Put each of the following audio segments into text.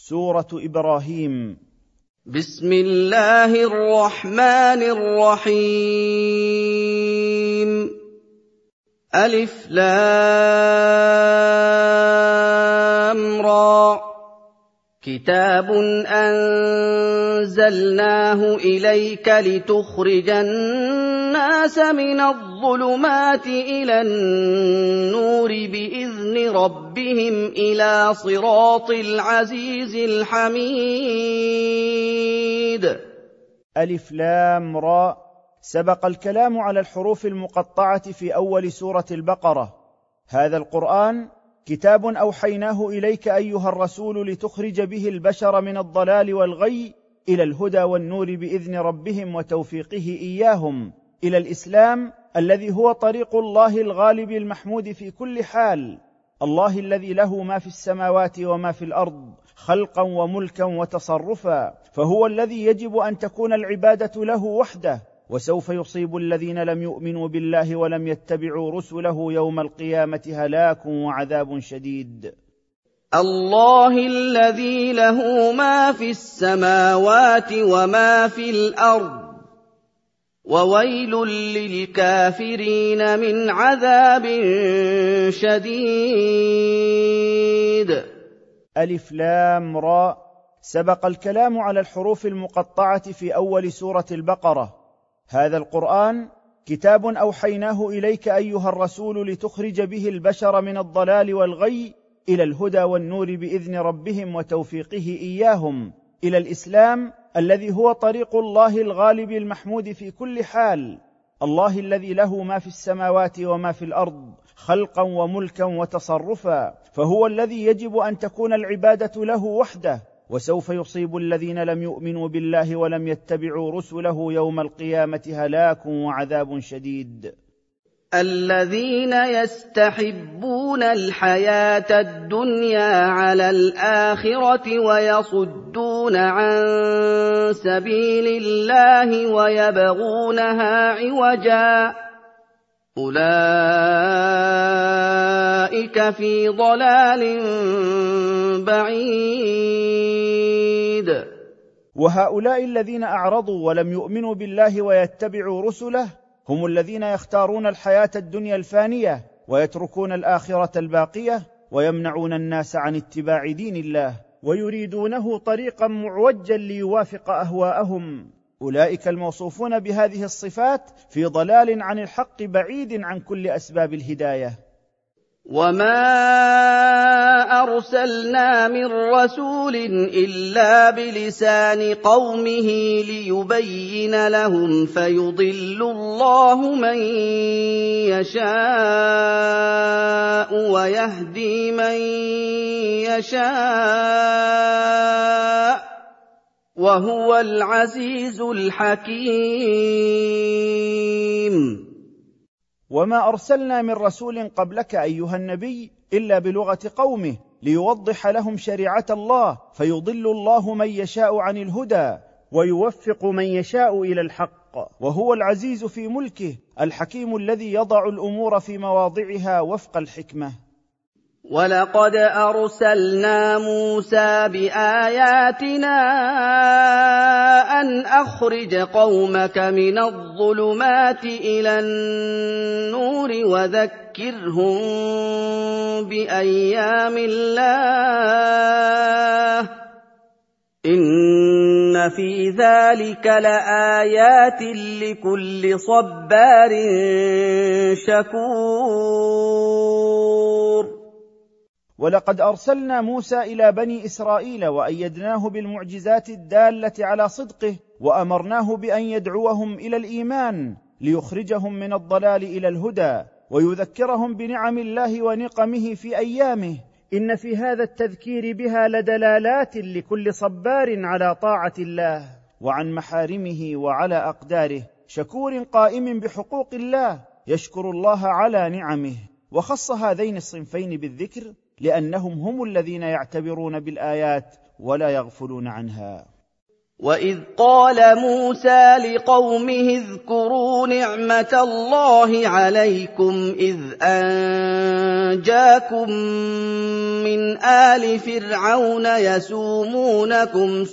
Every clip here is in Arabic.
سورة إبراهيم. بسم الله الرحمن الرحيم. ألف لام را. كتاب أنزلناه إليك لتخرج الناس من الظلمات إلى النور بإذن ربهم إلى صراط العزيز الحميد. ألف لام را. سبق الكلام على الحروف المقطعة في أول سورة البقرة. هذا القرآن كتاب أوحيناه إليك أيها الرسول لتخرج به البشر من الضلال والغي إلى الهدى والنور بإذن ربهم وتوفيقه إياهم إلى الإسلام الذي هو طريق الله الغالب المحمود في كل حال، الله الذي له ما في السماوات وما في الأرض خلقا وملكا وتصرفا، فهو الذي يجب أن تكون العبادة له وحده. وسوف يصيب الذين لم يؤمنوا بالله ولم يتبعوا رسله يوم القيامة هلاك وعذاب شديد. الله الذي له ما في السماوات وما في الأرض وويل للكافرين من عذاب شديد. ألف لام را. سبق الكلام على الحروف المقطعة في أول سورة البقرة. هذا القرآن كتاب أوحيناه إليك أيها الرسول لتخرج به البشر من الضلال والغي إلى الهدى والنور بإذن ربهم وتوفيقه إياهم إلى الإسلام الذي هو طريق الله الغالب المحمود في كل حال، الله الذي له ما في السماوات وما في الأرض خلقا وملكا وتصرفا، فهو الذي يجب أن تكون العبادة له وحده. وسوف يصيب الذين لم يؤمنوا بالله ولم يتبعوا رسله يوم القيامة هلاك وعذاب شديد. الذين يستحبون الحياة الدنيا على الآخرة ويصدون عن سبيل الله ويبغونها عوجا أولئك في ضلال بعيد. وهؤلاء الذين أعرضوا ولم يؤمنوا بالله ويتبعوا رسله هم الذين يختارون الحياة الدنيا الفانية ويتركون الآخرة الباقية، ويمنعون الناس عن اتباع دين الله ويريدونه طريقا معوجا ليوافق أهواءهم. أولئك الموصوفون بهذه الصفات في ضلال عن الحق بعيد عن كل أسباب الهداية. وما أرسلنا من رسول إلا بلسان قومه ليبين لهم فيضل الله من يشاء ويهدي من يشاء وهو العزيز الحكيم. وما أرسلنا من رسول قبلك أيها النبي إلا بلغة قومه ليوضح لهم شريعة الله، فيضل الله من يشاء عن الهدى ويوفق من يشاء إلى الحق، وهو العزيز في ملكه الحكيم الذي يضع الأمور في مواضعها وفق الحكمة. ولقد أرسلنا موسى بآياتنا أن أخرج قومك من الظلمات إلى النور وذكرهم بأيام الله إن في ذلك لآيات لكل صبار شكور. ولقد أرسلنا موسى إلى بني إسرائيل وأيدناه بالمعجزات الدالة على صدقه، وأمرناه بأن يدعوهم إلى الإيمان ليخرجهم من الضلال إلى الهدى ويذكرهم بنعم الله ونقمه في أيامه. إن في هذا التذكير بها لدلالات لكل صبار على طاعة الله وعن محارمه وعلى أقداره، شكور قائم بحقوق الله يشكر الله على نعمه. وخص هذين الصنفين بالذكر لأنهم هم الذين يعتبرون بالآيات ولا يغفلون عنها. وَإِذْ قَالَ مُوسَىٰ لِقَوْمِهِ اذْكُرُوا نِعْمَةَ اللَّهِ عَلَيْكُمْ إِذْ أَنجَاكُم مِّنْ آلِ فِرْعَوْنَ يَسُومُونَكُمْ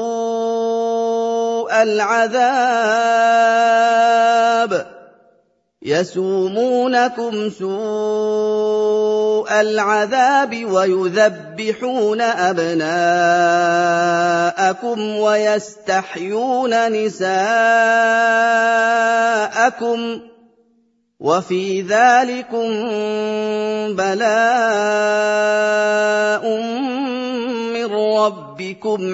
سُوءَ الْعَذَابِ وَيُذَبِّحُونَ أَبْنَاءَكُمْ وَيَسْتَحْيُونَ نِسَاءَكُمْ ۚ وَفِي ذَٰلِكُم بَلَاءٌ مِّن رَّبِّكُمْ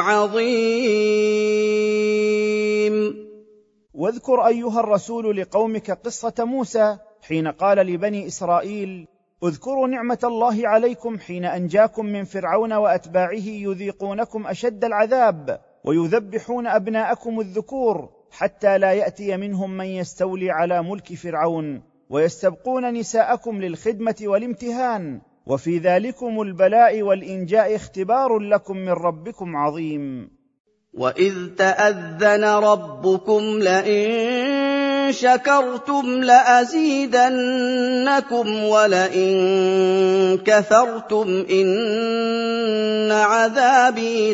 عَظِيمٌ. واذكر أيها الرسول لقومك قصة موسى حين قال لبني إسرائيل: اذكروا نعمة الله عليكم حين أنجاكم من فرعون وأتباعه يذيقونكم أشد العذاب ويذبحون أبناءكم الذكور حتى لا يأتي منهم من يستولي على ملك فرعون، ويستبقون نساءكم للخدمة والامتهان، وفي ذلكم البلاء والإنجاء اختبار لكم من ربكم عظيم. وَإِذْ تَأَذَّنَ رَبُّكُمْ لَئِن شَكَرْتُمْ لَأَزِيدَنَّكُمْ وَلَئِن كَفَرْتُمْ إِنَّ عَذَابِي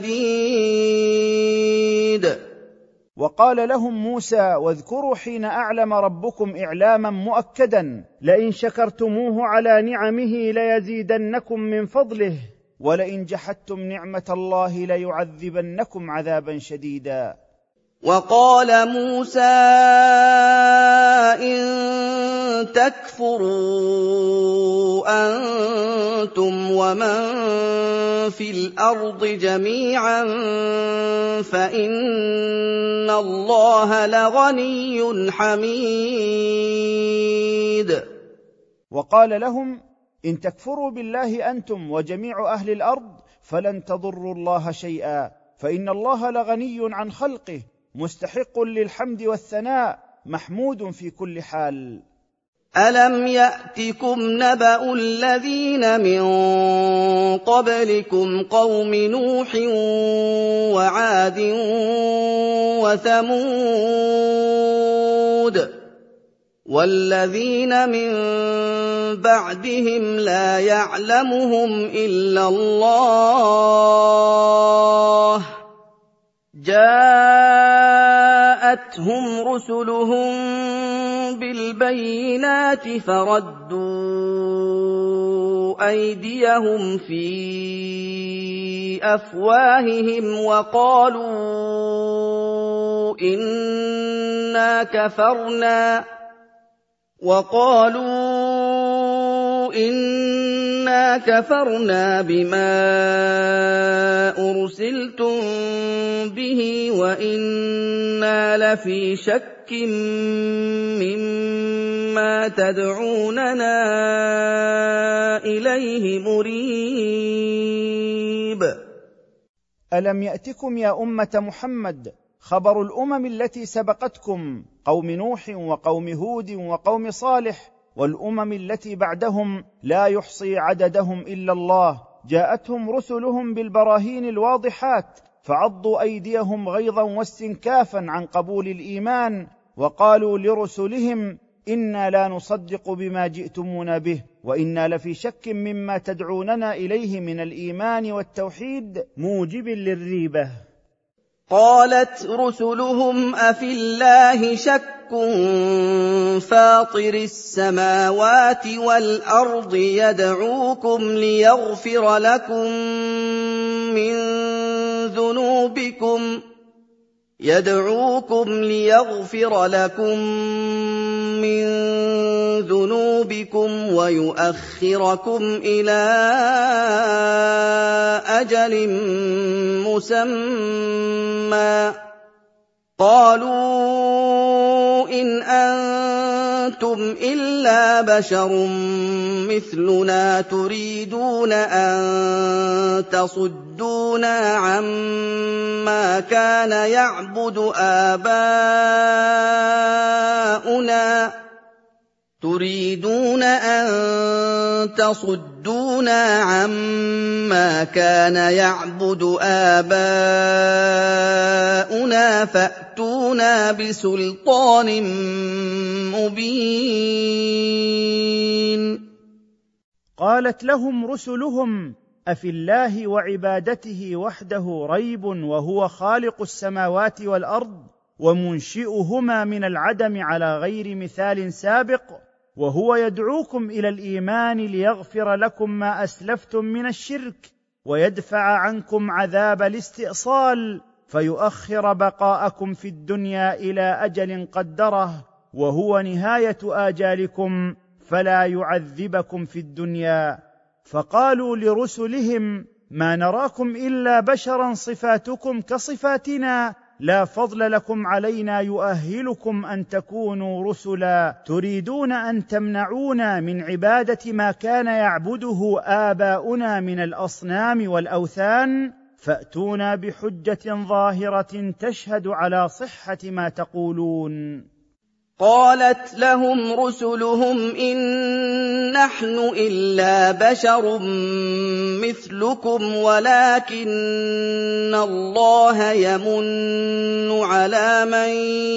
لَشَدِيدٌ. وقال لهم موسى: واذكروا حين أعلم ربكم إعلاما مؤكدا: لئن شكرتموه على نعمه ليزيدنكم من فضله، ولئن جحدتم نعمة الله ليعذبنكم عذابا شديدا. وقال موسى: إن تكفروا أنتم ومن في الأرض جميعا فإن الله لغني حميد. وقال لهم: إن تكفروا بالله أنتم وجميع أهل الأرض فلن تضروا الله شيئا، فإن الله لغني عن خلقه مستحق للحمد والثناء محمود في كل حال. ألم يأتكم نبأ الذين من قبلكم قوم نوح وعاد وثمود والذين من بعدهم لا يعلمهم إلا الله، جاءتهم رسلهم بالبينات فردوا أيديهم في أفواههم وقالوا إنا كفرنا بما أرسلتم به وإنا لفي شك مما تدعوننا إليه مريب. ألم يأتكم يا أمة محمد خبر الأمم التي سبقتكم قوم نوح وقوم هود وقوم صالح والأمم التي بعدهم لا يحصي عددهم إلا الله، جاءتهم رسلهم بالبراهين الواضحات فعضوا أيديهم غيظا واستنكافا عن قبول الإيمان، وقالوا لرسلهم: إنا لا نصدق بما جئتمونا به وإنا لفي شك مما تدعوننا إليه من الإيمان والتوحيد موجب للريبة. قالت رسلهم: أفي الله شك فاطر السماوات والأرض يدعوكم ليغفر لكم من ذنوبكم ويؤخركم إلى أجل مسمى. قالوا إن أنتم إلا بشر مثلنا تريدون أن تصدونا عما كان يعبد آباؤنا وَصَدُّونَا عَمَّا كَانَ يَعْبُدُ آبَاؤُنَا فَأْتُونَا بِسُلْطَانٍ مُّبِينٍ قالت لهم رسلهم: أفي الله وعبادته وحده ريب وهو خالق السماوات والأرض ومنشئهما من العدم على غير مثال سابق، وهو يدعوكم إلى الإيمان ليغفر لكم ما أسلفتم من الشرك ويدفع عنكم عذاب الاستئصال فيؤخر بقاءكم في الدنيا إلى أجل قدره وهو نهاية آجالكم فلا يعذبكم في الدنيا. فقالوا لرسلهم: ما نراكم إلا بشرا صفاتكم كصفاتنا، لا فضل لكم علينا يؤهلكم أن تكونوا رسلا، تريدون أن تمنعونا من عبادة ما كان يعبده آباؤنا من الأصنام والأوثان، فأتونا بحجة ظاهرة تشهد على صحة ما تقولون. قالت لهم رسلهم: إن نحن إلا بشر مثلكم ولكن الله يمن على من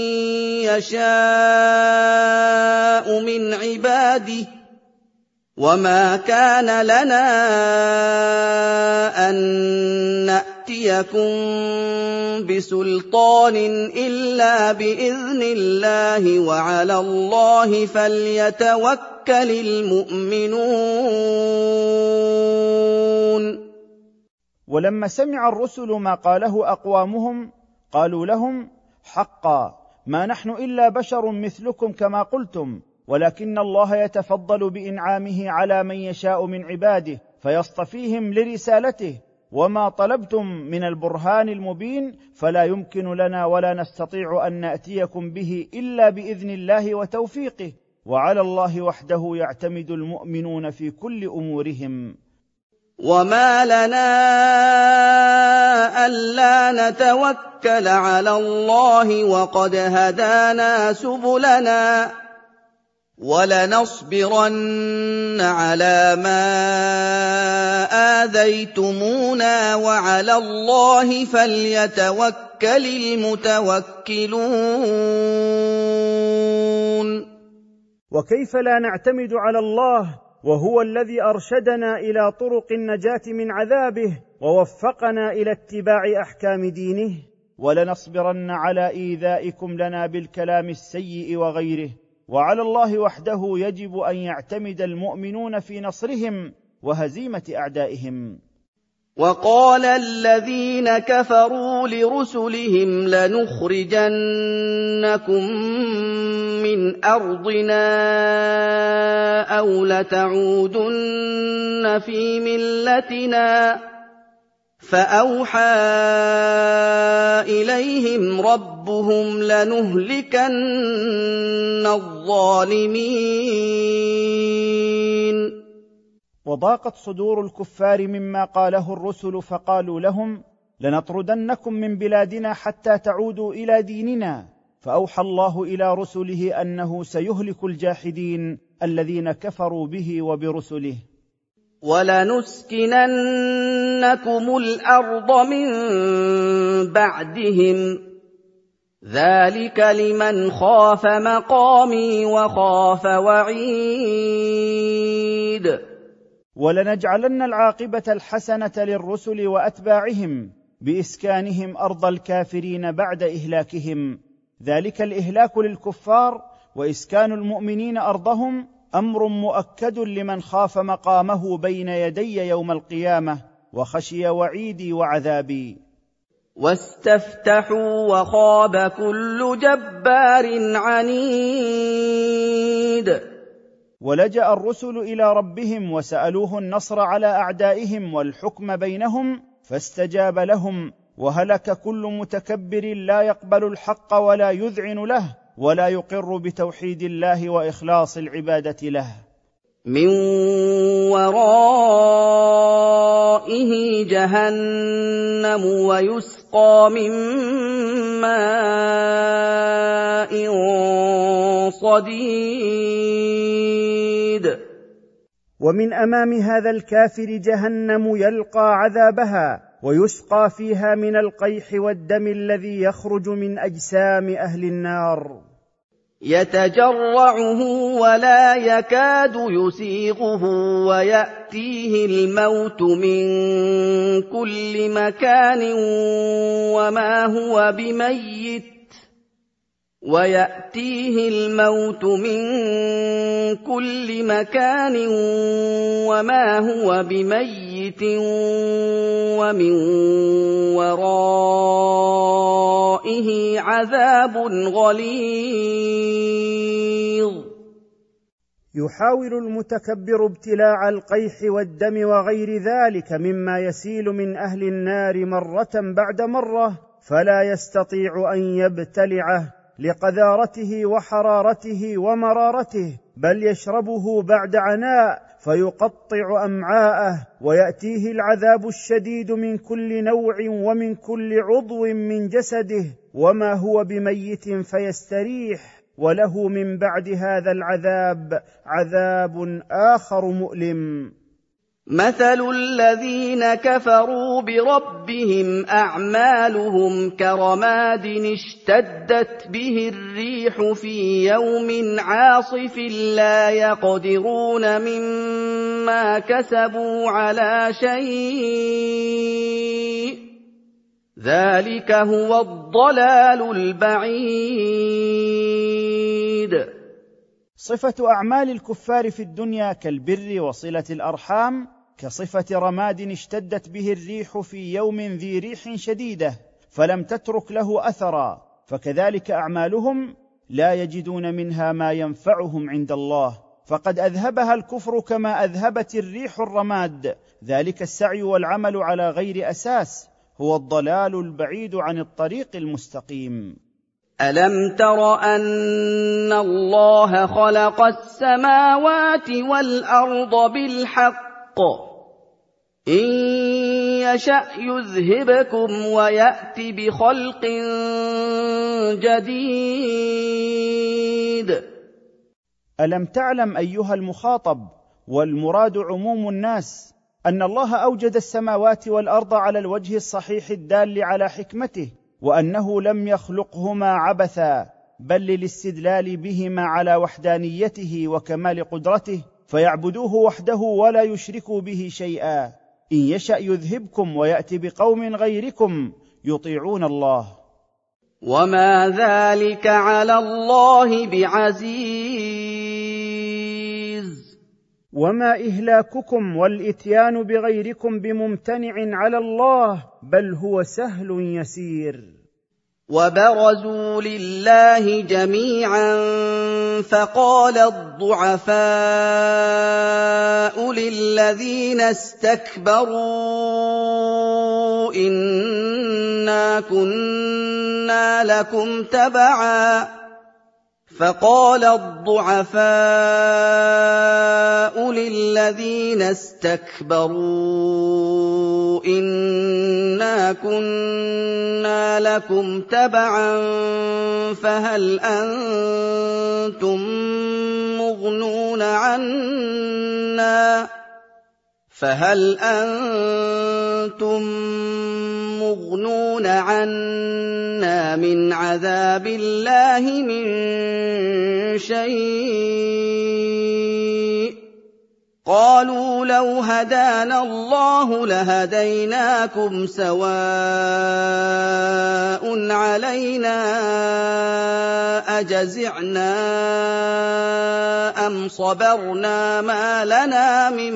يشاء من عباده، وما كان لنا أن نأتيكم بسلطان إلا بإذن الله وعلى الله فليتوكل المؤمنون. ولما سمع الرسل ما قاله أقوامهم قالوا لهم: حقا ما نحن إلا بشر مثلكم كما قلتم، ولكن الله يتفضل بإنعامه على من يشاء من عباده فيصطفيهم لرسالته، وما طلبتم من البرهان المبين فلا يمكن لنا ولا نستطيع أن نأتيكم به إلا بإذن الله وتوفيقه، وعلى الله وحده يعتمد المؤمنون في كل أمورهم. وما لنا ألا نتوكل على الله وقد هدانا سبلنا وَلَنَصْبِرَنَّ عَلَىٰ مَا آذَيْتُمُونَا وَعَلَى اللَّهِ فَلْيَتَوَكَّلِ الْمُتَوَكِّلُونَ. وكيف لا نعتمد على الله وهو الذي أرشدنا إلى طرق النجاة من عذابه ووفقنا إلى اتباع أحكام دينه؟ ولنصبرن على إيذائكم لنا بالكلام السيء وغيره، وعلى الله وحده يجب أن يعتمد المؤمنون في نصرهم وهزيمة أعدائهم. وقال الذين كفروا لرسلهم: لنخرجنكم من أرضنا أو لتعودن في ملتنا، فأوحى إليهم ربهم: لنهلكن الظالمين. وضاقت صدور الكفار مما قاله الرسل فقالوا لهم: لنطردنكم من بلادنا حتى تعودوا إلى ديننا، فأوحى الله إلى رسله أنه سيهلك الجاحدين الذين كفروا به وبرسله. وَلَنُسْكِنَنَّكُمُ الْأَرْضَ مِن بَعْدِهِمْ ۚ ذَٰلِكَ لِمَنْ خَافَ مَقَامِي وَخَافَ وَعِيدِ. ولنجعلن العاقبة الحسنة للرسل وأتباعهم بإسكانهم أرض الكافرين بعد إهلاكهم، ذلك الإهلاك للكفار وإسكان المؤمنين أرضهم أمر مؤكد لمن خاف مقامه بين يدي يوم القيامة وخشي وعيدي وعذابي. واستفتحوا وخاب كل جبار عنيد. ولجأ الرسل إلى ربهم وسألوه النصر على أعدائهم والحكم بينهم فاستجاب لهم، وهلك كل متكبر لا يقبل الحق ولا يذعن له ولا يقر بتوحيد الله وإخلاص العبادة له. من ورائه جهنم ويسقى من ماء صديد. ومن امام هذا الكافر جهنم يلقى عذابها ويسقى فيها من القيح والدم الذي يخرج من اجسام اهل النار، يتجرعه ولا يكاد يسيغه ويأتيه الموت من كل مكان وما هو بميت ومن ورائه عذاب غليظ. يحاول المتكبر ابتلاع القيح والدم وغير ذلك مما يسيل من اهل النار مرة بعد مرة، فلا يستطيع ان يبتلعه لقذارته وحرارته ومرارته، بل يشربه بعد عناء فيقطع امعاءه، وياتيه العذاب الشديد من كل نوع ومن كل عضو من جسده، وما هو بميت فيستريح، وله من بعد هذا العذاب عذاب آخر مؤلم. مثل الذين كفروا بربهم أعمالهم كرماد اشتدت به الريح في يوم عاصف لا يقدرون مما كسبوا على شيء، ذلك هو الضلال البعيد. صفة أعمال الكفار في الدنيا كالبر وصلة الأرحام كصفة رماد اشتدت به الريح في يوم ذي ريح شديدة فلم تترك له أثرا، فكذلك أعمالهم لا يجدون منها ما ينفعهم عند الله، فقد أذهبها الكفر كما أذهبت الريح الرماد. ذلك السعي والعمل على غير أساس هو الضلال البعيد عن الطريق المستقيم. ألم تر أن الله خلق السماوات والأرض بالحق، إن يشأ يذهبكم ويأت بخلق جديد. ألم تعلم أيها المخاطب، والمراد عموم الناس، أن الله أوجد السماوات والأرض على الوجه الصحيح الدال على حكمته، وأنه لم يخلقهما عبثا، بل للاستدلال بهما على وحدانيته وكمال قدرته، فيعبدوه وحده ولا يشركوا به شيئا. إن يشأ يذهبكم ويأتي بقوم غيركم يطيعون الله، وما ذلك على الله بعزيز. وما إهلاككم والإتيان بغيركم بممتنع على الله، بل هو سهل يسير. وبرزوا لله جميعا فقال الضعفاء للذين استكبروا إنا كنا لكم تبعا فهل أنتم مغنون عنا من عذاب الله من شيء؟ قالوا لو هدانا الله لهديناكم سواء علينا أجزعنا أم صبرنا ما لنا من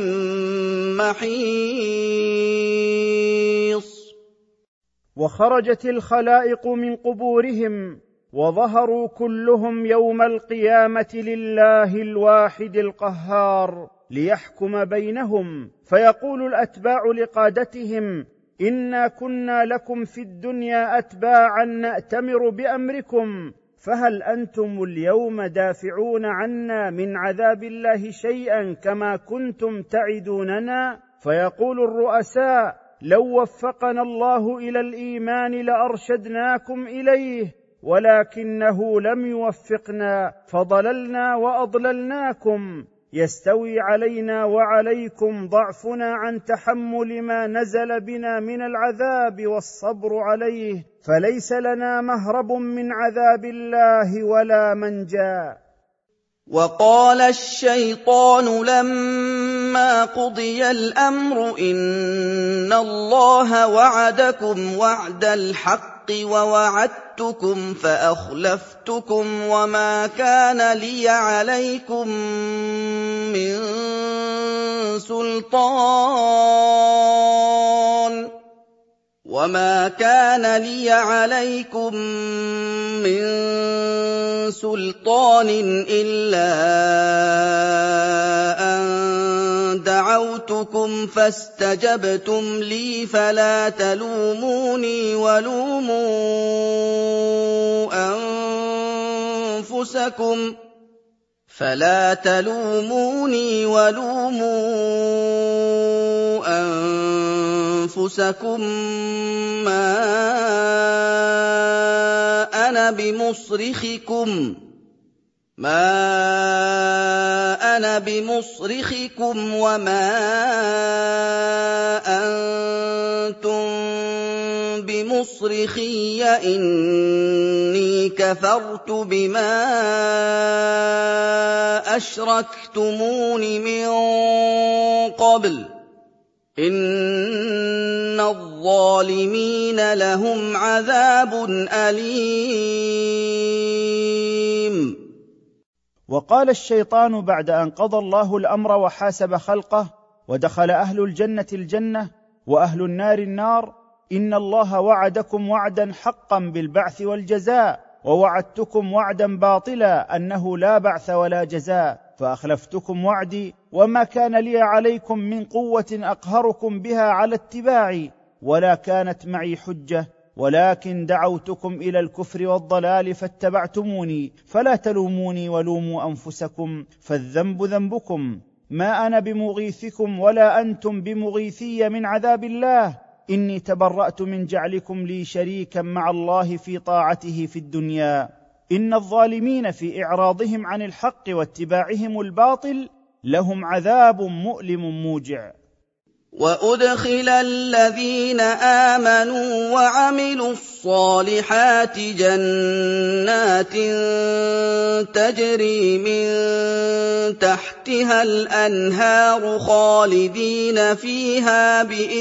محيص. وخرجت الخلائق من قبورهم وظهروا كلهم يوم القيامة لله الواحد القهار ليحكم بينهم، فيقول الأتباع لقادتهم: إنا كنا لكم في الدنيا أتباعا نأتمر بأمركم، فهل أنتم اليوم دافعون عنا من عذاب الله شيئا كما كنتم تعدوننا؟ فيقول الرؤساء: لو وفقنا الله إلى الإيمان لأرشدناكم إليه، ولكنه لم يوفقنا فضللنا وأضللناكم، يستوي علينا وعليكم ضعفنا عن تحمل ما نزل بنا من العذاب والصبر عليه، فليس لنا مهرب من عذاب الله ولا منجا. وقال الشيطان لما قضي الأمر إن الله وعدكم وعد الحق ووعدتكم فأخلفتكم وما كان لي عليكم من سلطان إلا أن دعوتكم فاستجبتم لي فلا تلوموني ولوموا أنفسكم ما أنا بمصرخكم وما أنتم بمصرخي إني كفرت بما أشركتمون من قبل إن الظالمين لهم عذاب أليم. وقال الشيطان بعد أن قضى الله الأمر وحاسب خلقه ودخل أهل الجنة الجنة وأهل النار النار: إن الله وعدكم وعدا حقا بالبعث والجزاء، ووعدتكم وعدا باطلا أنه لا بعث ولا جزاء، فأخلفتكم وعدي وما كان لي عليكم من قوة أقهركم بها على اتباعي، ولا كانت معي حجة، ولكن دعوتكم إلى الكفر والضلال فاتبعتموني، فلا تلوموني ولوموا أنفسكم، فالذنب ذنبكم، ما أنا بمغيثكم ولا أنتم بمغيثي من عذاب الله، إني تبرأت من جعلكم لي شريكا مع الله في طاعته في الدنيا. إن الظالمين في إعراضهم عن الحق واتباعهم الباطل لهم عذاب مؤلم موجع. وأدخل الذين آمنوا وعملوا الصالحات جنات تجري من تحتها الأنهار خالدين فيها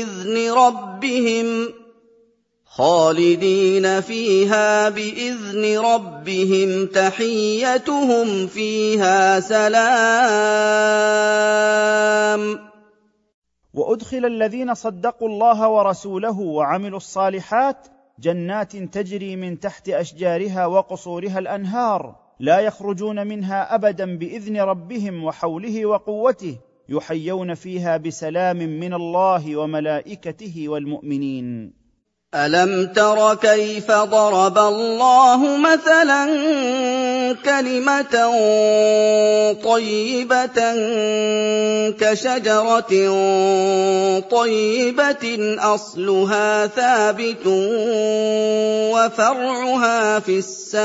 بإذن ربهم تحيتهم فيها سلام. وأدخل الذين صدقوا الله ورسوله وعملوا الصالحات جنات تجري من تحت أشجارها وقصورها الأنهار، لا يخرجون منها أبدا بإذن ربهم وحوله وقوته، يحيون فيها بسلام من الله وملائكته والمؤمنين. ألم تر كيف ضرب الله مثلا كلمة طيبة كشجرة طيبة أصلها ثابت وفرعها في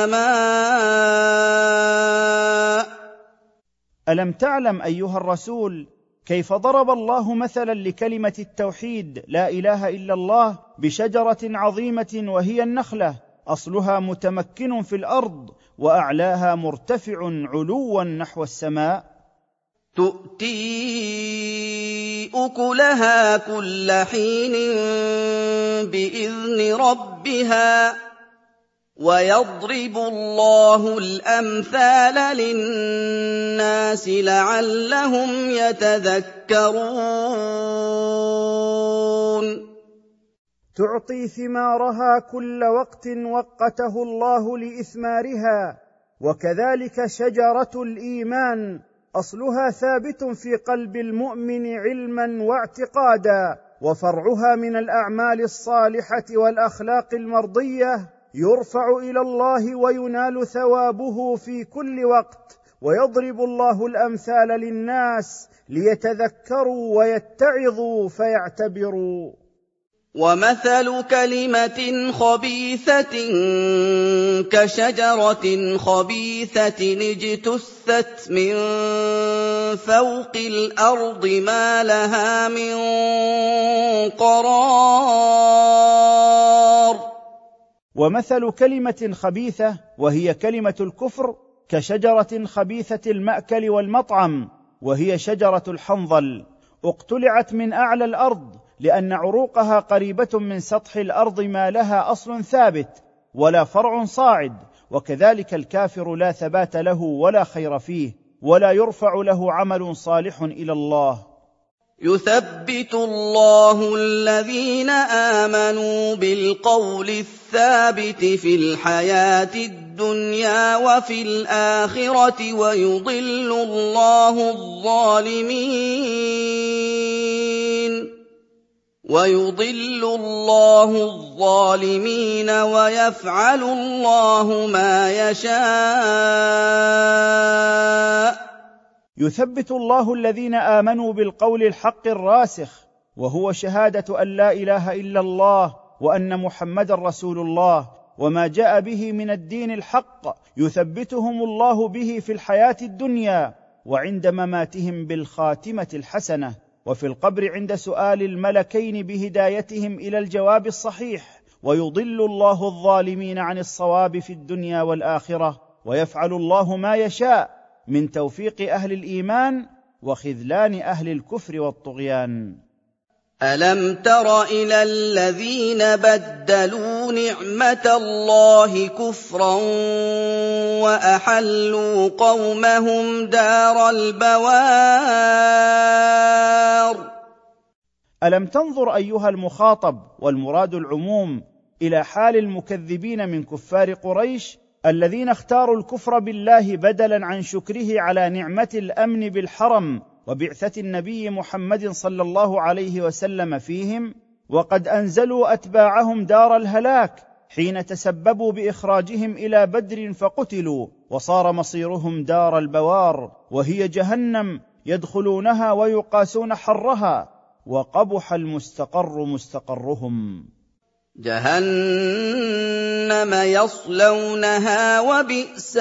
السماء. ألم تعلم أيها الرسول كيف ضرب الله مثلا لكلمة التوحيد لا إله إلا الله بشجرة عظيمة وهي النخلة، أصلها متمكن في الأرض وأعلاها مرتفع علوا نحو السماء، تؤتي أكلها كل حين بإذن ربها، ويضرب الله الأمثال للناس لعلهم يتذكرون. تعطي ثمارها كل وقت وقته الله لإثمارها، وكذلك شجرة الإيمان أصلها ثابت في قلب المؤمن علما واعتقادا، وفرعها من الأعمال الصالحة والأخلاق المرضية يرفع إلى الله وينال ثوابه في كل وقت، ويضرب الله الأمثال للناس ليتذكروا ويتعظوا فيعتبروا. وَمَثَلُ كَلِمَةٍ خَبِيثَةٍ كَشَجَرَةٍ خَبِيثَةٍ اجْتُثَّتْ مِن فَوْقِ الْأَرْضِ مَا لَهَا مِن قَرَارٍ. ومثل كلمة خبيثة وهي كلمة الكفر كشجرة خبيثة المأكل والمطعم، وهي شجرة الحنظل، اقتلعت من أعلى الأرض لأن عروقها قريبة من سطح الأرض، ما لها أصل ثابت ولا فرع صاعد. وكذلك الكافر لا ثبات له ولا خير فيه، ولا يرفع له عمل صالح إلى الله. يُثَبِّتُ اللَّهُ الَّذِينَ آمَنُوا بِالْقَوْلِ الثَّابِتِ فِي الْحَيَاةِ الدُّنْيَا وَفِي الْآخِرَةِ وَيُضِلُّ اللَّهُ الظَّالِمِينَ وَيَفْعَلُ اللَّهُ مَا يَشَاءُ. يثبت الله الذين آمنوا بالقول الحق الراسخ، وهو شهادة أن لا إله إلا الله وأن محمدًا رسول الله، وما جاء به من الدين الحق يثبتهم الله به في الحياة الدنيا وعند مماتهم بالخاتمة الحسنة، وفي القبر عند سؤال الملكين بهدايتهم إلى الجواب الصحيح. ويضل الله الظالمين عن الصواب في الدنيا والآخرة، ويفعل الله ما يشاء من توفيق أهل الإيمان وخذلان أهل الكفر والطغيان. أَلَمْ تَرَ إِلَى الَّذِينَ بَدَّلُوا نِعْمَةَ اللَّهِ كُفْرًا وَأَحَلُّوا قَوْمَهُمْ دَارَ الْبَوَارِ. ألم تنظر أيها المخاطب، والمراد العموم، إلى حال المكذبين من كفار قريش الذين اختاروا الكفر بالله بدلا عن شكره على نعمة الأمن بالحرم وبعثة النبي محمد صلى الله عليه وسلم فيهم، وقد أنزلوا أتباعهم دار الهلاك حين تسببوا بإخراجهم إلى بدر فقتلوا، وصار مصيرهم دار البوار، وهي جهنم يدخلونها ويقاسون حرها، وقبح المستقر مستقرهم. جهنم يصلونها وبئس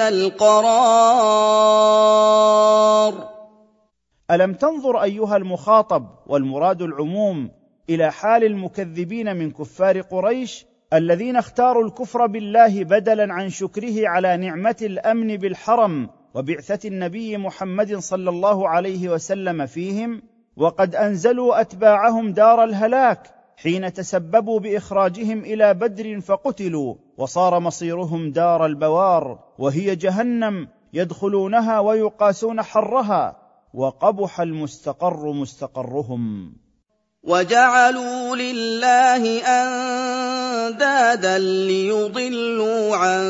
القرار. ألم تنظر أيها المخاطب، والمراد العموم، إلى حال المكذبين من كفار قريش الذين اختاروا الكفر بالله بدلا عن شكره على نعمة الأمن بالحرم وبعثة النبي محمد صلى الله عليه وسلم فيهم، وقد أنزلوا أتباعهم دار الهلاك حين تسببوا بإخراجهم إلى بدر فقتلوا، وصار مصيرهم دار البوار، وهي جهنم يدخلونها ويقاسون حرها، وقبح المستقر مستقرهم. وجعلوا لله أندادا ليضلوا عن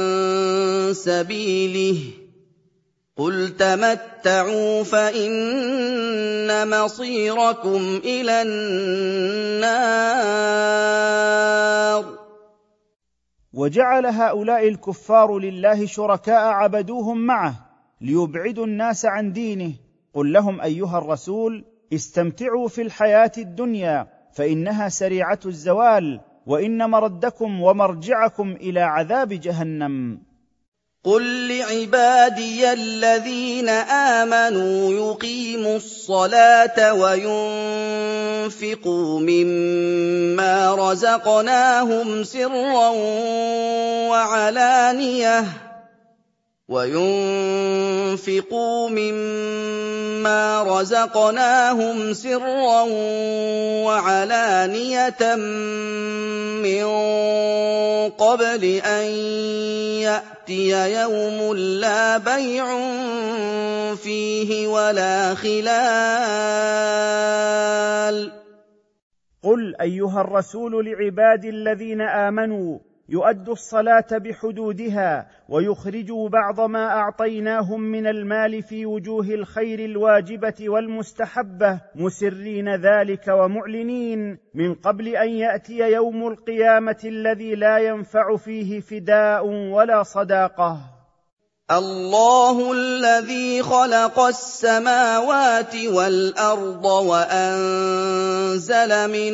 سبيله قل تمتعوا فإن مصيركم إلى النار. وجعل هؤلاء الكفار لله شركاء عبدوهم معه ليبعدوا الناس عن دينه. قل لهم أيها الرسول استمتعوا في الحياة الدنيا فإنها سريعة الزوال، وإن مردكم ومرجعكم إلى عذاب جهنم. قل لعبادي الذين آمنوا يقيموا الصلاة وينفقوا مما رزقناهم سرا وعلانية من قبل أن يأتي يوم لا بيع فيه ولا خلال. قل أيها الرسول لعبادي الذين آمنوا يؤدوا الصلاة بحدودها ويخرجوا بعض ما أعطيناهم من المال في وجوه الخير الواجبة والمستحبة مسرين ذلك ومعلنين من قبل أن يأتي يوم القيامة الذي لا ينفع فيه فداء ولا صداقة. اللَّهُ الَّذِي خَلَقَ السَّمَاوَاتِ وَالْأَرْضَ وَأَنزَلَ مِنَ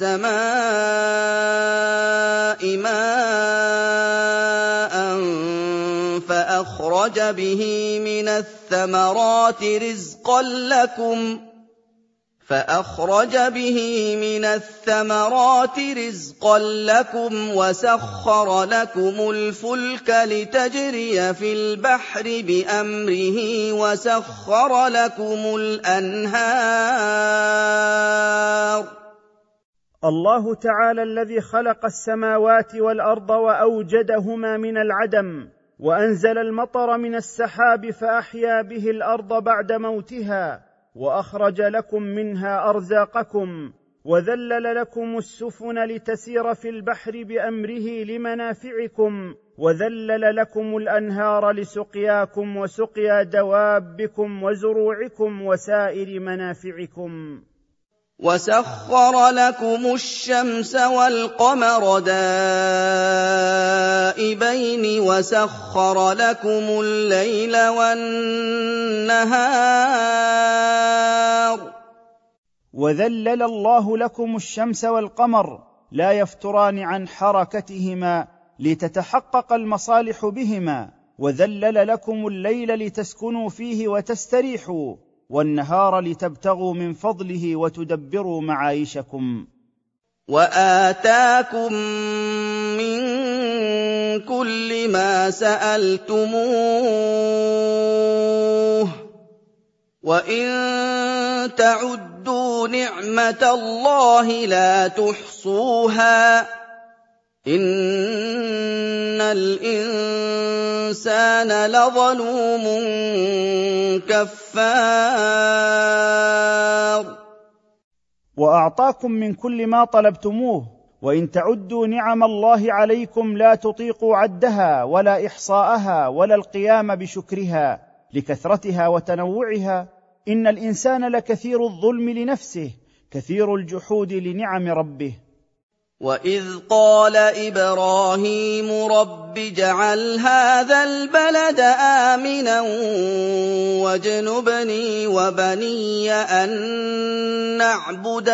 السَّمَاءِ مَاءً فَأَخْرَجَ بِهِ مِنَ الثَّمَرَاتِ رِزْقًا لَّكُمْ وَسَخَّرَ لَكُمُ الْفُلْكَ لِتَجْرِيَ فِي الْبَحْرِ بِأَمْرِهِ وَسَخَّرَ لَكُمُ الْأَنْهَارَ ۚ الله تعالى الذي خلق السماوات والأرض وأوجدهما من العدم، وأنزل المطر من السحاب فأحيا به الأرض بعد موتها، وأخرج لكم منها أرزاقكم، وذلل لكم السفن لتسير في البحر بأمره لمنافعكم، وذلل لكم الأنهار لسقياكم وسقيا دوابكم وزروعكم وسائر منافعكم، وَسَخَّرَ لَكُمُ الشَّمْسَ وَالْقَمَرَ دَائِبَيْنِ وَسَخَّرَ لَكُمُ اللَّيْلَ وَالنَّهَارَ ۚ وذلل الله لكم الشمس والقمر لا يفتران عن حركتهما لتتحقق المصالح بهما، وذلل لكم الليل لتسكنوا فيه وتستريحوا، والنهار لتبتغوا من فضله وتدبروا معايشكم، وَآتَاكُم مِّن كُلِّ مَا سَأَلْتُمُوهُ ۚ وَإِن تَعُدُّوا نِعْمَةَ اللَّهِ لَا تُحْصُوهَا ۗ إِنَّ الْإِنسَانَ لَظَلُومٌ كَفَّارٌ. وأعطاكم من كل ما طلبتموه، وإن تعدوا نعم الله عليكم لا تطيقوا عدها ولا إحصاءها ولا القيام بشكرها لكثرتها وتنوعها. إن الإنسان لكثير الظلم لنفسه كثير الجحود لنعم ربه. وَإِذْ قَالَ إِبْرَاهِيمُ رَبِّ اجْعَلْ هَٰذَا الْبَلَدَ آمِنًا وَاجْنُبْنِي وَبَنِيَّ أَن نَّعْبُدَ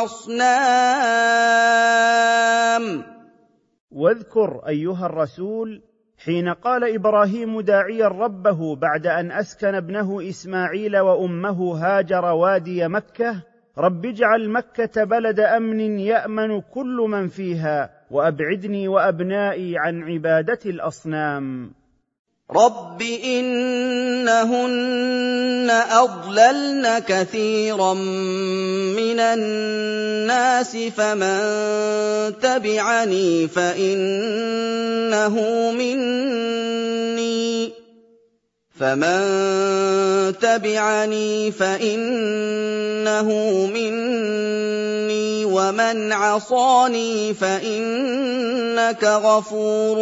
الْأَصْنَامَ. واذكر أيها الرسول حين قال إبراهيم داعيا ربه بعد أن أسكن ابنه إسماعيل وأمه هاجر وادي مكة: رب اجعل مكة بلد أمن يأمن كل من فيها وأبعدني وأبنائي عن عبادة الأصنام. رب إنهن أضللن كثيرا من الناس فمن تبعني فإنه مني ومن عصاني فإنك غفور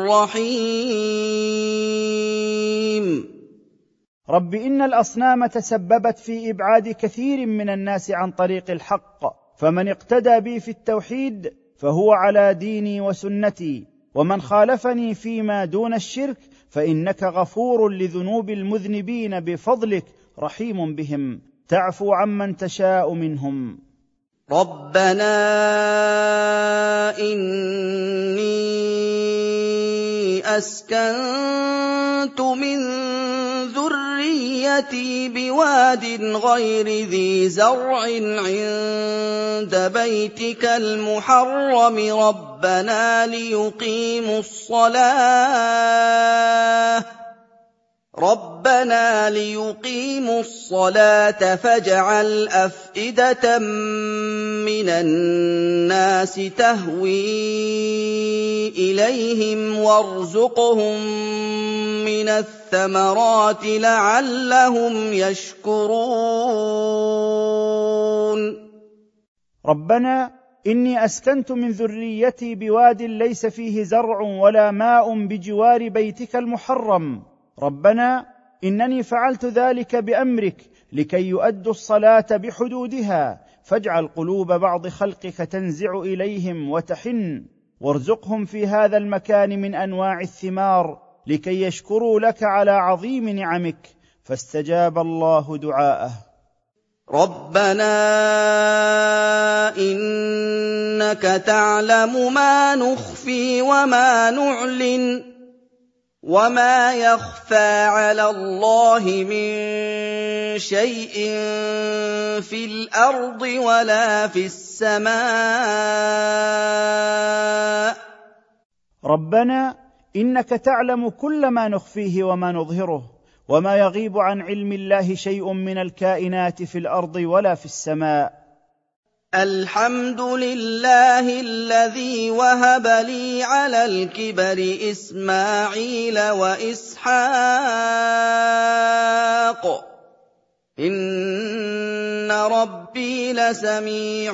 رحيم. رب إن الأصنام تسببت في إبعاد كثير من الناس عن طريق الحق، فمن اقتدى بي في التوحيد فهو على ديني وسنتي، ومن خالفني فيما دون الشرك فإنك غفور لذنوب المذنبين بفضلك رحيم بهم تعفو عمن تشاء منهم. ربنا إني أسكنت من ذريتي بواد غير ذي زرع عند بيتك المحرم ربنا ليقيموا الصلاة فاجعل أفئدة من الناس تهوي إليهم وارزقهم من الثمرات لعلهم يشكرون. ربنا إني أسكنت من ذريتي بواد ليس فيه زرع ولا ماء بجوار بيتك المحرم، ربنا إنني فعلت ذلك بأمرك لكي يؤدوا الصلاة بحدودها، فاجعل قلوب بعض خلقك تنزع إليهم وتحن، وارزقهم في هذا المكان من أنواع الثمار لكي يشكروا لك على عظيم نعمك، فاستجاب الله دعاءه. ربنا إنك تعلم ما نخفي وما نعلن وما يخفى على الله من شيء في الأرض ولا في السماء. ربنا إنك تعلم كل ما نخفيه وما نظهره، وما يغيب عن علم الله شيء من الكائنات في الأرض ولا في السماء. الحمد لله الذي وهب لي على الكبر إسماعيل وإسحاق إن ربي لسميع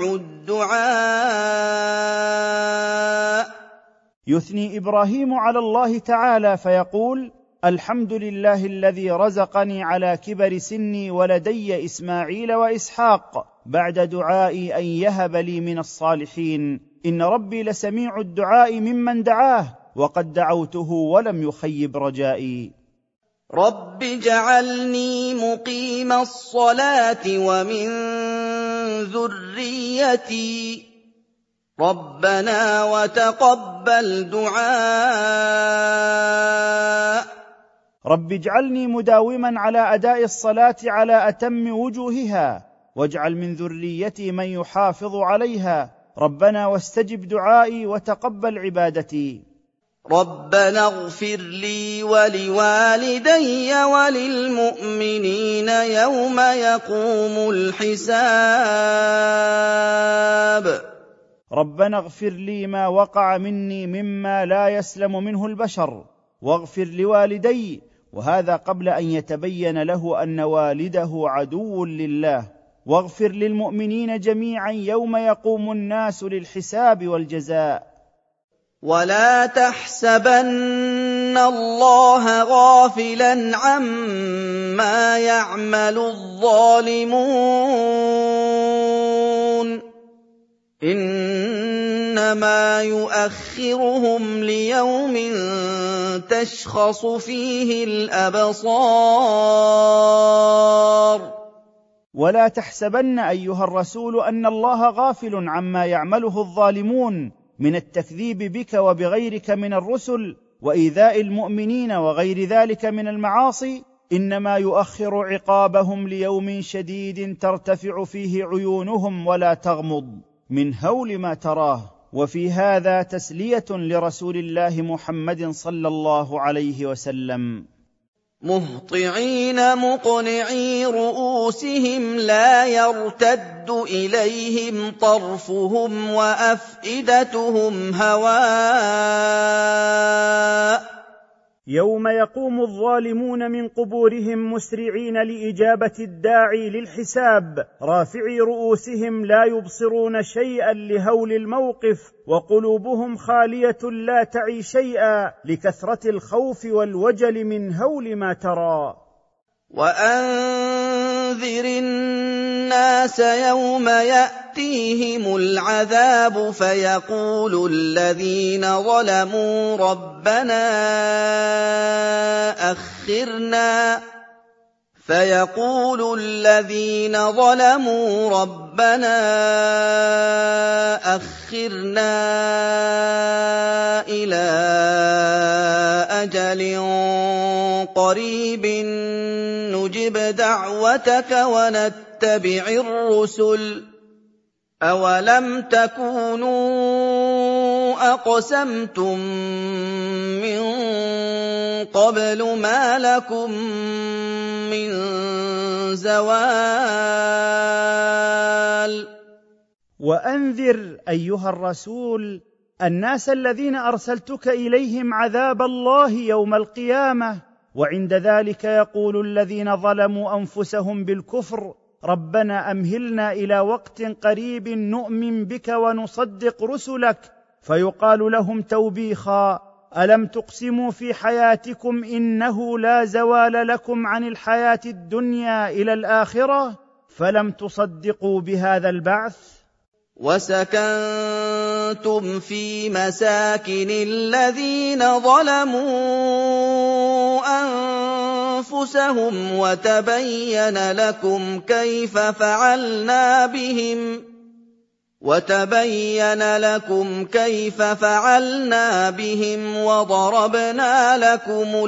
الدعاء. يثني إبراهيم على الله تعالى فيقول: الحمد لله الذي رزقني على كبر سني ولدي إسماعيل وإسحاق بعد دعائي أن يهب لي من الصالحين، إن ربي لسميع الدعاء ممن دعاه، وقد دعوته ولم يخيب رجائي. رب اجعلني مقيم الصلاة ومن ذريتي ربنا وتقبل دعاء. رب اجعلني مداوما على أداء الصلاة على أتم وجوهها، واجعل من ذريتي من يحافظ عليها، ربنا واستجب دعائي وتقبل عبادتي. ربنا اغفر لي ولوالدي وللمؤمنين يوم يقوم الحساب. ربنا اغفر لي ما وقع مني مما لا يسلم منه البشر، واغفر لوالدي، وهذا قبل أن يتبين له أن والده عدو لله، واغفر للمؤمنين جميعا يوم يقوم الناس للحساب والجزاء. ولا تحسبن الله غافلا عما يعمل الظالمون إنما يؤخرهم ليوم تشخص فيه الأبصار. ولا تحسبن أيها الرسول أن الله غافل عما يعمله الظالمون من التكذيب بك وبغيرك من الرسل وإيذاء المؤمنين وغير ذلك من المعاصي، إنما يؤخر عقابهم ليوم شديد ترتفع فيه عيونهم ولا تغمض من هول ما تراه. وفي هذا تسلية لرسول الله محمد صلى الله عليه وسلم. مهطعين مقنعي رؤوسهم لا يرتد إليهم طرفهم وأفئدتهم هواء. يوم يقوم الظالمون من قبورهم مسرعين لإجابة الداعي للحساب، رافعي رؤوسهم لا يبصرون شيئا لهول الموقف، وقلوبهم خالية لا تعي شيئا لكثرة الخوف والوجل من هول ما ترى. وأنذر الناس يوم يأتيهم العذاب فيقول الذين ظلموا ربنا أخرنا إلى أجل قريب نجب دعوتك ونتبع الرسل أولم تكونوا أقسمتم من قبل ما لكم من زوال. وأنذر أيها الرسول الناس الذين أرسلتك إليهم عذاب الله يوم القيامة، وعند ذلك يقول الذين ظلموا أنفسهم بالكفر ربنا أمهلنا إلى وقت قريب نؤمن بك ونصدق رسلك، فيقال لهم توبيخا ألم تقسموا في حياتكم إنه لا زوال لكم عن الحياة الدنيا إلى الآخرة، فلم تصدقوا بهذا البعث. وسكنتم في مساكن الذين ظلموا أنفسهم وتبين لكم كيف فعلنا بهم وضربنا لكم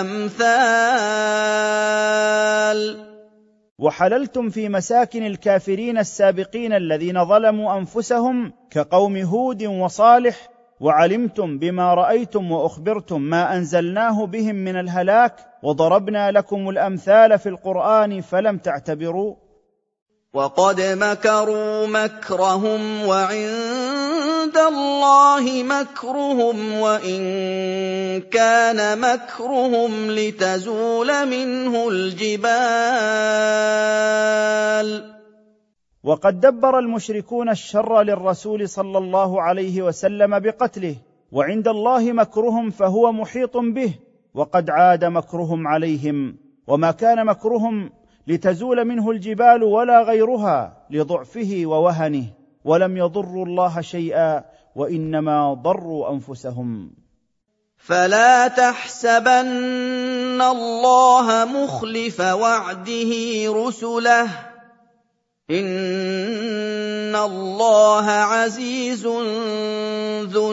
الأمثال. وحللتم في مساكن الكافرين السابقين الذين ظلموا أنفسهم كقوم هود وصالح، وعلمتم بما رأيتم وأخبرتم ما أنزلناه بهم من الهلاك، وضربنا لكم الأمثال في القرآن فلم تعتبروا. وقد مكروا مكرهم وعند الله مكرهم وإن كان مكرهم لتزول منه الجبال. وقد دبر المشركون الشر للرسول صلى الله عليه وسلم بقتله، وعند الله مكرهم فهو محيط به، وقد عاد مكرهم عليهم، وما كان مكرهم لتزول منه الجبال ولا غيرها لضعفه ووهنه، ولم يضروا الله شيئا وإنما ضروا أنفسهم. فلا تحسبن الله مخلف وعده رسله، إن الله عزيز ذو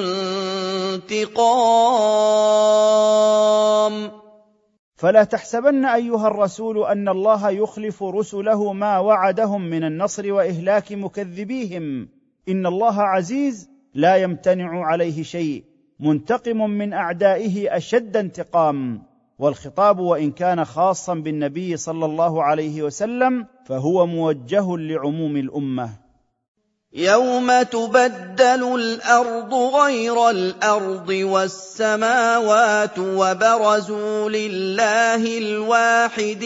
انتقام. فلا تحسبن أيها الرسول أن الله يخلف رسله ما وعدهم من النصر وإهلاك مكذبيهم، إن الله عزيز لا يمتنع عليه شيء، منتقم من أعدائه أشد انتقام. والخطاب وإن كان خاصا بالنبي صلى الله عليه وسلم فهو موجه لعموم الأمة. يوم تبدل الأرض غير الأرض والسماوات وبرزوا لله الواحد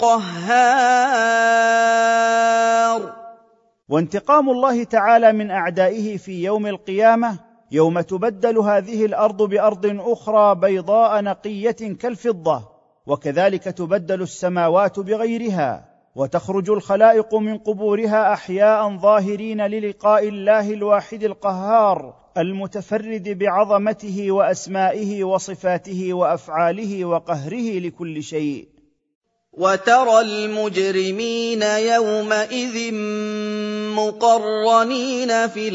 القهار. وانتقام الله تعالى من أعدائه في يوم القيامة يوم تبدل هذه الأرض بأرض أخرى بيضاء نقية كالفضة، وكذلك تبدل السماوات بغيرها، وتخرج الخلائق من قبورها أحياء ظاهرين للقاء الله الواحد القهار المتفرد بعظمته وأسمائه وصفاته وأفعاله وقهره لكل شيء. وترى المجرمين يومئذ مقرنين في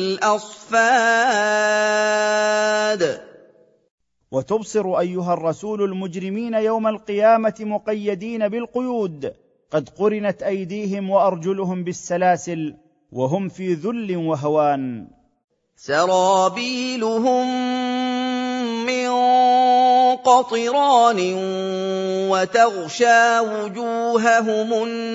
الأصفاد. وتبصر أيها الرسول المجرمين يوم القيامة مقيدين بالقيود، قد قرنت أيديهم وأرجلهم بالسلاسل، وهم في ذل وهوان. سرابيلهم من قطران وتغشى وجوههم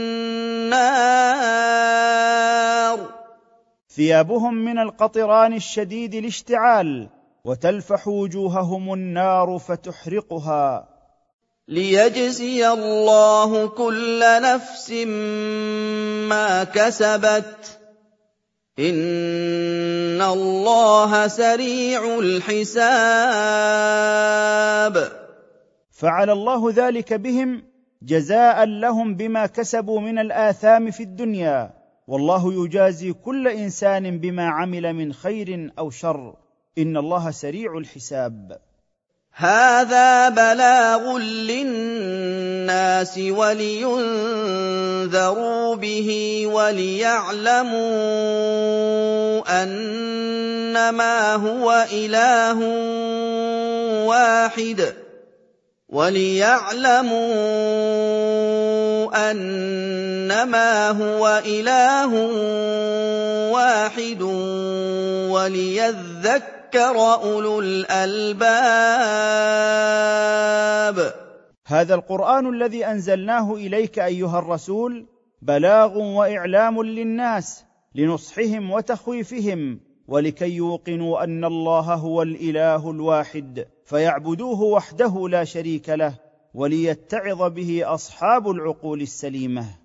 النار. ثيابهم من القطران الشديد الاشتعال، وتلفح وجوههم النار فتحرقها. ليجزي الله كل نفس ما كسبت، إن الله سريع الحساب. فعل الله ذلك بهم جزاء لهم بما كسبوا من الآثام في الدنيا، والله يجازي كل إنسان بما عمل من خير أو شر، إن الله سريع الحساب. هذا بلاغ للناس ولينذروا به وليعلموا أنما هو إله واحد وليذكر أولو الألباب. هذا القرآن الذي أنزلناه إليك أيها الرسول بلاغ وإعلام للناس لنصحهم وتخويفهم، ولكي يوقنوا أن الله هو الإله الواحد فيعبدوه وحده لا شريك له، وليتعظ به أصحاب العقول السليمة.